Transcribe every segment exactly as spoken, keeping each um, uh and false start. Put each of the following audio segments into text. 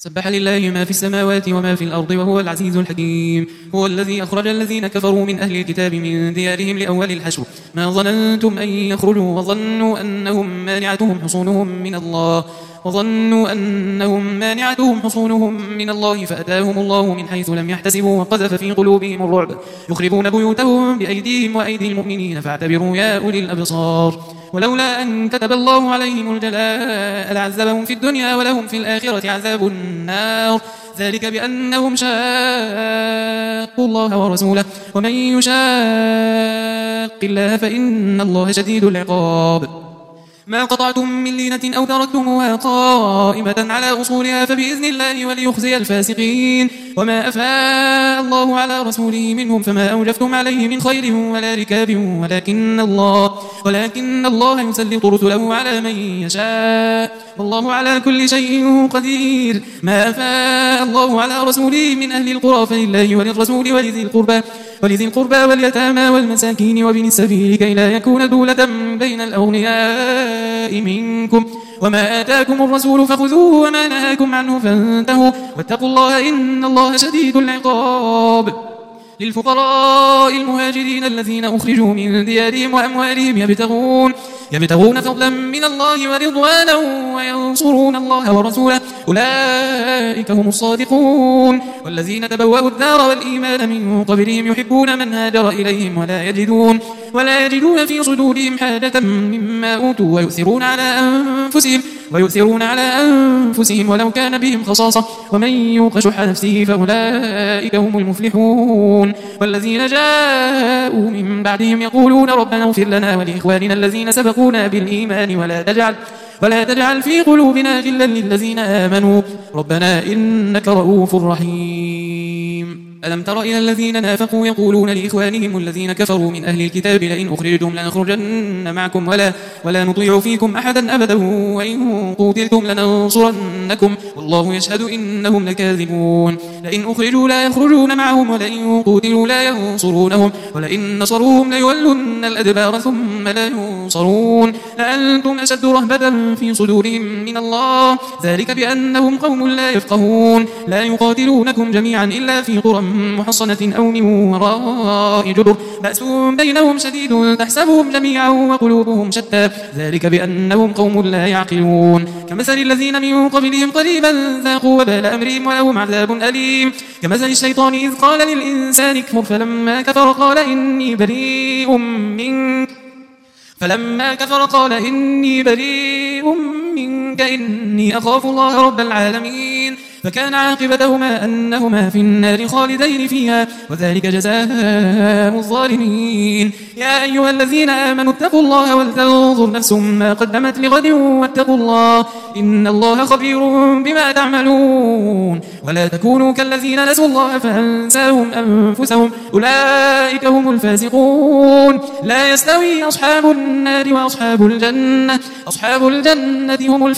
سبح لله ما في السماوات وما في الأرض وهو العزيز الحكيم. هو الذي أخرج الذين كفروا من أهل الكتاب من ديارهم لأول الحشر ما ظننتم أن يخرجوا وظنوا أنهم مانعتهم حصونهم من الله وظنوا أنهم مانعتهم حصونهم من الله فأتاهم الله من حيث لم يحتسبوا وقذف في قلوبهم الرعب يخربون بيوتهم بأيديهم وأيدي المؤمنين فاعتبروا يا أولي الأبصار. ولولا أن كتب الله عليهم الجلاء لعذبهم في الدنيا ولهم في الآخرة عذاب النار ذلك بأنهم شاقوا الله ورسوله ومن يشاق الله فإن الله شديد العقاب. ما قطعتم من لينة أو تركتموها قائمة على أصولها فبإذن الله وليخزي الفاسقين. وما أفاء الله على رسوله منهم فما أوجفتم عليه من خير ولا ركاب ولكن الله ولكن الله يسلط رسله على من يشاء والله على كل شيء قدير. ما أفاء الله على رسوله من أهل القرى فلله وللرسول ولذي القربى ولذي القربى واليتامى والمساكين وابن السبيل كي لا يكون دولة بين الأغنياء منكم. وما آتاكم الرسول فخذوه وما نهاكم عنه فانتهوا واتقوا الله إن الله شديد العقاب. للفقراء المهاجرين الذين أخرجوا من ديارهم وأموالهم يبتغون يبتغون فضلا من الله ورضوانا وينصرون الله ورسوله أولئك هم الصادقون. والذين تبوأوا الدار والإيمان من قبلهم يحبون من هاجر إليهم ولا يجدون ولا يجدون في صدورهم حاجة مما أوتوا ويؤثرون على أنفسهم ويؤثرون على أنفسهم ولو كان بهم خصاصة ومن يوق شح نفسه فأولئك هم المفلحون. والذين جاءوا من بعدهم يقولون ربنا اغفر لنا ولإخواننا الذين سبقونا بالإيمان ولا تجعل ولا تجعل في قلوبنا غلا للذين آمنوا ربنا إنك رؤوف رحيم. ألم تر إلى الذين نافقوا يقولون لإخوانهم الذين كفروا من أهل الكتاب لئن أخرجتم لنخرجن معكم ولا, ولا نطيع فيكم أحدا أبدا وإن قتلتم لننصرنكم والله يشهد إنهم لكاذبون. لئن أخرجوا لا يخرجون معهم ولئن قتلوا لا ينصرونهم ولئن نصروهم ليولن الأدبار ثم لا ينصرون لأنتم أشد رهبة في صدورهم من الله ذلك بأنهم قوم لا يفقهون. لا يقاتلونكم جميعا إلا في قرى محصنة أو من وراء جدر بأس بينهم شديد تحسبهم جميعا وقلوبهم شتى ذلك بأنهم قوم لا يعقلون. كمثل الذين من قبلهم قريبا ذاقوا وبال أمرهم ولهم عذاب أليم. كمثل الشيطان إذ قال للإنسان اكفر فلما كفر قال إني بريء منك فلما كفر قال إني بريء منك إني أخاف الله رب العالمين. فكان عاقبتهما أنهما في النار خالدين فيها وذلك جزاء الظالمين. يا أيها الذين آمنوا اتقوا الله ولتنظر نفس ما قدمت لغد واتقوا الله إن الله خبير بما تعملون. ولا تكونوا كالذين نسوا الله فأنساهم أنفسهم أولئك هم الفاسقون. لا يستوي أصحاب النار وأصحاب الجنة أصحاب الجنة هم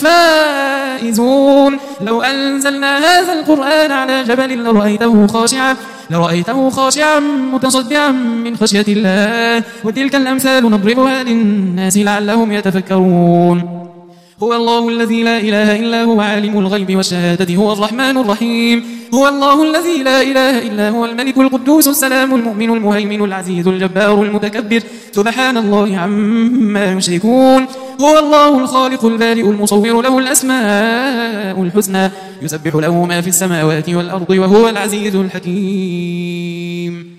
الفائزون. لو أنزلنا هذا القرآن على جبل لرأيته خاشعا لرأيته خاشعا متصدعا من خشية الله وتلك الأمثال نضربها للناس لعلهم يتفكرون. هو الله الذي لا إله إلا هو عالم الغيب والشهادة هو الرحمن الرحيم. هو الله الذي لا إله إلا هو الملك القدوس السلام المؤمن المهيمن العزيز الجبار المتكبر سبحان الله عما يشركون. هو الله الخالق البارئ المصور له الأسماء الحسنى يسبح له ما في السماوات والأرض وهو العزيز الحكيم.